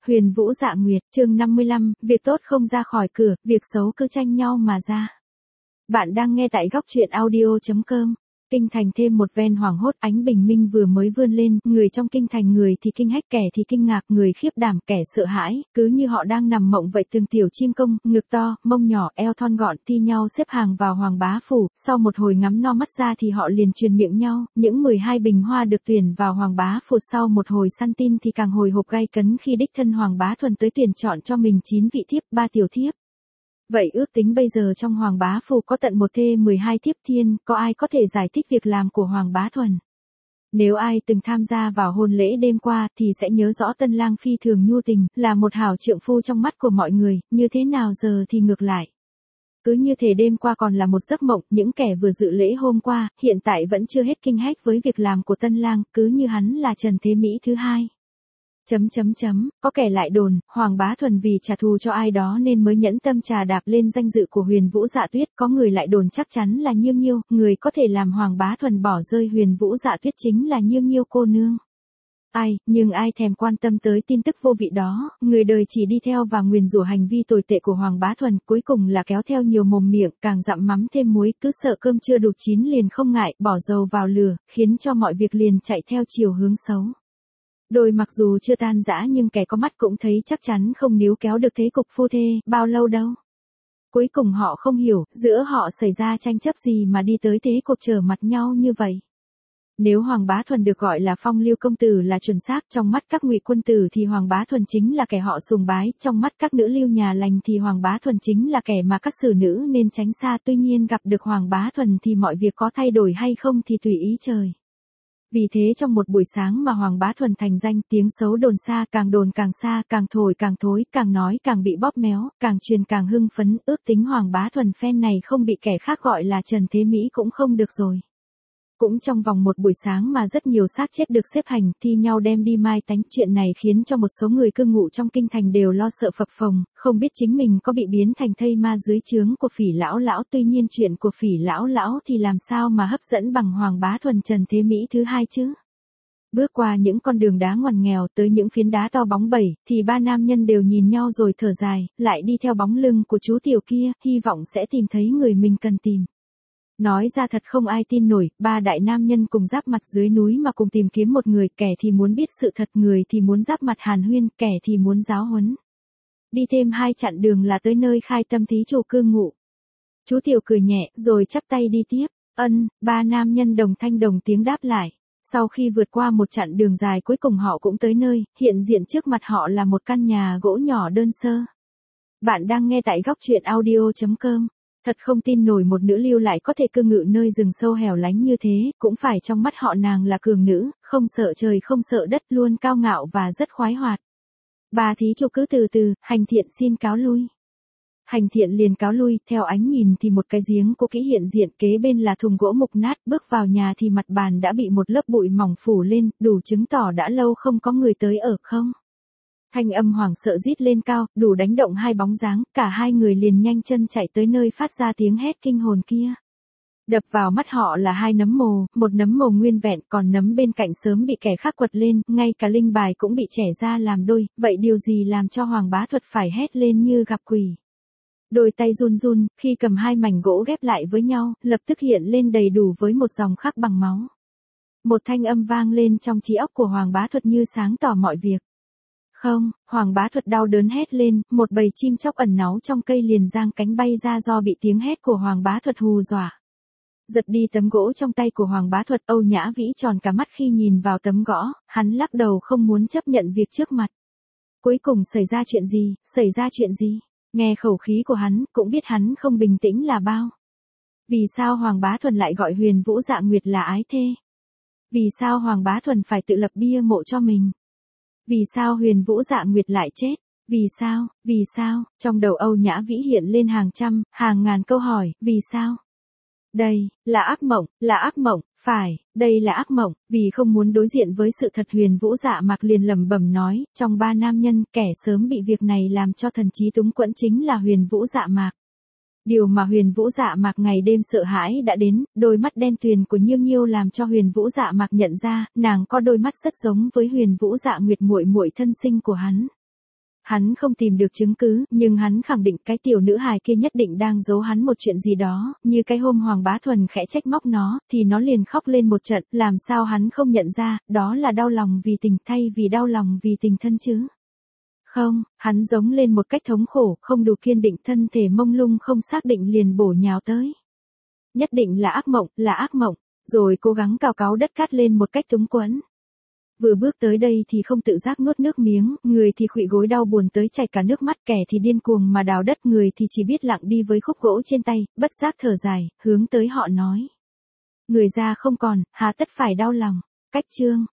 Huyền Vũ Dạ Nguyệt, chương 55, việc tốt không ra khỏi cửa, việc xấu cứ tranh nhau mà ra. Bạn đang nghe tại góc truyện audio.com. Kinh thành thêm một ven hoàng hốt, ánh bình minh vừa mới vươn lên, người trong kinh thành người thì kinh hách, kẻ thì kinh ngạc, người khiếp đảm, kẻ sợ hãi, cứ như họ đang nằm mộng vậy. Từng tiểu chim công, ngực to, mông nhỏ, eo thon gọn thi nhau xếp hàng vào Hoàng Bá Phủ, sau một hồi ngắm no mắt ra thì họ liền truyền miệng nhau, những 12 bình hoa được tuyển vào Hoàng Bá Phủ sau một hồi săn tin thì càng hồi hộp gay cấn khi đích thân Hoàng Bá Thuần tới tuyển chọn cho mình 9 vị thiếp, 3 tiểu thiếp. Vậy ước tính bây giờ trong Hoàng Bá Phủ có tận một thê 12 thiếp thiên, có ai có thể giải thích việc làm của Hoàng Bá Thuần? Nếu ai từng tham gia vào hôn lễ đêm qua thì sẽ nhớ rõ tân lang phi thường nhu tình, là một hảo trượng phu trong mắt của mọi người, như thế nào giờ thì ngược lại. Cứ như thể đêm qua còn là một giấc mộng, những kẻ vừa dự lễ hôm qua, hiện tại vẫn chưa hết kinh hách với việc làm của tân lang, cứ như hắn là Trần Thế Mỹ thứ hai. Có kẻ lại đồn, Hoàng Bá Thuần vì trả thù cho ai đó nên mới nhẫn tâm trà đạp lên danh dự của Huyền Vũ Dạ Tuyết, có người lại đồn chắc chắn là Nhiêu Nhiêu, người có thể làm Hoàng Bá Thuần bỏ rơi Huyền Vũ Dạ Tuyết chính là Nhiêu Nhiêu cô nương. Nhưng ai thèm quan tâm tới tin tức vô vị đó, người đời chỉ đi theo và nguyền rủa hành vi tồi tệ của Hoàng Bá Thuần, cuối cùng là kéo theo nhiều mồm miệng, càng dặm mắm thêm muối, cứ sợ cơm chưa đủ chín liền không ngại, bỏ dầu vào lửa, khiến cho mọi việc liền chạy theo chiều hướng xấu. Đôi mặc dù chưa tan rã nhưng kẻ có mắt cũng thấy chắc chắn không níu kéo được thế cục phu thê bao lâu đâu. Cuối cùng họ không hiểu, giữa họ xảy ra tranh chấp gì mà đi tới thế cuộc trở mặt nhau như vậy. Nếu Hoàng Bá Thuần được gọi là phong lưu công tử là chuẩn xác, trong mắt các ngụy quân tử thì Hoàng Bá Thuần chính là kẻ họ sùng bái, trong mắt các nữ lưu nhà lành thì Hoàng Bá Thuần chính là kẻ mà các xử nữ nên tránh xa. Tuy nhiên gặp được Hoàng Bá Thuần thì mọi việc có thay đổi hay không thì tùy ý trời. Vì thế trong một buổi sáng mà Hoàng Bá Thuần thành danh, tiếng xấu đồn xa, càng đồn càng xa, càng thổi càng thối, càng nói càng bị bóp méo, càng truyền càng hưng phấn, ước tính Hoàng Bá Thuần phen này không bị kẻ khác gọi là Trần Thế Mỹ cũng không được rồi. Cũng trong vòng một buổi sáng mà rất nhiều xác chết được xếp hành, thi nhau đem đi mai táng. Chuyện này khiến cho một số người cư ngụ trong kinh thành đều lo sợ phập phồng, không biết chính mình có bị biến thành thây ma dưới trướng của Phỉ lão lão. Tuy nhiên chuyện của Phỉ lão lão thì làm sao mà hấp dẫn bằng Hoàng Bá Thuần Trần Thế Mỹ thứ hai chứ? Bước qua những con đường đá ngoằn nghèo tới những phiến đá to bóng bẩy, thì ba nam nhân đều nhìn nhau rồi thở dài, lại đi theo bóng lưng của chú tiểu kia, hy vọng sẽ tìm thấy người mình cần tìm. Nói ra thật không ai tin nổi, ba đại nam nhân cùng giáp mặt dưới núi mà cùng tìm kiếm một người, kẻ thì muốn biết sự thật, người thì muốn giáp mặt hàn huyên, kẻ thì muốn giáo huấn. Đi thêm 2 chặng đường là tới nơi khai tâm thí chủ cư ngụ. Chú tiểu cười nhẹ, rồi chắp tay đi tiếp. Ba nam nhân đồng thanh đồng tiếng đáp lại. Sau khi vượt qua một chặng đường dài cuối cùng họ cũng tới nơi, hiện diện trước mặt họ là một căn nhà gỗ nhỏ đơn sơ. Bạn đang nghe tại góc truyện audio.com. Thật không tin nổi một nữ lưu lại có thể cư ngụ nơi rừng sâu hẻo lánh như thế, cũng phải trong mắt họ nàng là cường nữ, không sợ trời không sợ đất, luôn cao ngạo và rất khoái hoạt. Bà thí chủ cứ từ từ, Hành Thiện xin cáo lui. Hành Thiện liền cáo lui, theo ánh nhìn thì một cái giếng cũ kỹ hiện diện, kế bên là thùng gỗ mục nát, bước vào nhà thì mặt bàn đã bị một lớp bụi mỏng phủ lên, đủ chứng tỏ đã lâu không có người tới ở không. Thanh âm hoảng sợ rít lên cao, đủ đánh động hai bóng dáng, cả hai người liền nhanh chân chạy tới nơi phát ra tiếng hét kinh hồn kia. Đập vào mắt họ là 2 nấm mồ, một nấm mồ nguyên vẹn, còn nấm bên cạnh sớm bị kẻ khác quật lên, ngay cả linh bài cũng bị chẻ ra làm đôi, vậy điều gì làm cho Hoàng Bá Thuật phải hét lên như gặp quỷ. Đôi tay run run, khi cầm 2 mảnh gỗ ghép lại với nhau, lập tức hiện lên đầy đủ với một dòng khắc bằng máu. Một thanh âm vang lên trong trí óc của Hoàng Bá Thuật như sáng tỏ mọi việc. Không, Hoàng Bá Thuật đau đớn hét lên, một bầy chim chóc ẩn náu trong cây liền giang cánh bay ra do bị tiếng hét của Hoàng Bá Thuật hù dọa. Giật đi tấm gỗ trong tay của Hoàng Bá Thuật, Âu Nhã Vĩ tròn cả mắt khi nhìn vào tấm gõ, hắn lắc đầu không muốn chấp nhận việc trước mặt. Cuối cùng xảy ra chuyện gì? Nghe khẩu khí của hắn, cũng biết hắn không bình tĩnh là bao. Vì sao Hoàng Bá Thuần lại gọi Huyền Vũ Dạ Nguyệt là ái thê? Vì sao Hoàng Bá Thuần phải tự lập bia mộ cho mình? Vì sao Huyền Vũ Dạ Nguyệt lại chết? Vì sao? Trong đầu Âu Nhã Vĩ hiện lên hàng trăm, hàng ngàn câu hỏi, vì sao? Đây, là ác mộng, phải, đây là ác mộng, vì không muốn đối diện với sự thật Huyền Vũ Dạ Mạc liền lẩm bẩm nói, trong 3 nam nhân, kẻ sớm bị việc này làm cho thần trí túng quẫn chính là Huyền Vũ Dạ Mạc. Điều mà Huyền Vũ Dạ Mạc ngày đêm sợ hãi đã đến, đôi mắt đen tuyền của Nhiêu Nhiêu làm cho Huyền Vũ Dạ Mạc nhận ra, nàng có đôi mắt rất giống với Huyền Vũ Dạ Nguyệt muội muội thân sinh của hắn. Hắn không tìm được chứng cứ, nhưng hắn khẳng định cái tiểu nữ hài kia nhất định đang giấu hắn một chuyện gì đó, như cái hôm Hoàng Bá Thuần khẽ trách móc nó, thì nó liền khóc lên một trận, làm sao hắn không nhận ra, đó là đau lòng vì tình thay vì đau lòng vì tình thân chứ. Không, hắn giống lên một cách thống khổ, không đủ kiên định, thân thể mông lung không xác định liền bổ nhào tới. Nhất định là ác mộng, rồi cố gắng cào cáo đất cát lên một cách túng quẫn. Vừa bước tới đây thì không tự giác nuốt nước miếng, người thì khuỵu gối đau buồn tới chảy cả nước mắt, kẻ thì điên cuồng mà đào đất, người thì chỉ biết lặng đi với khúc gỗ trên tay, bất giác thở dài, hướng tới họ nói. Người ra không còn, hà tất phải đau lòng. Cách chương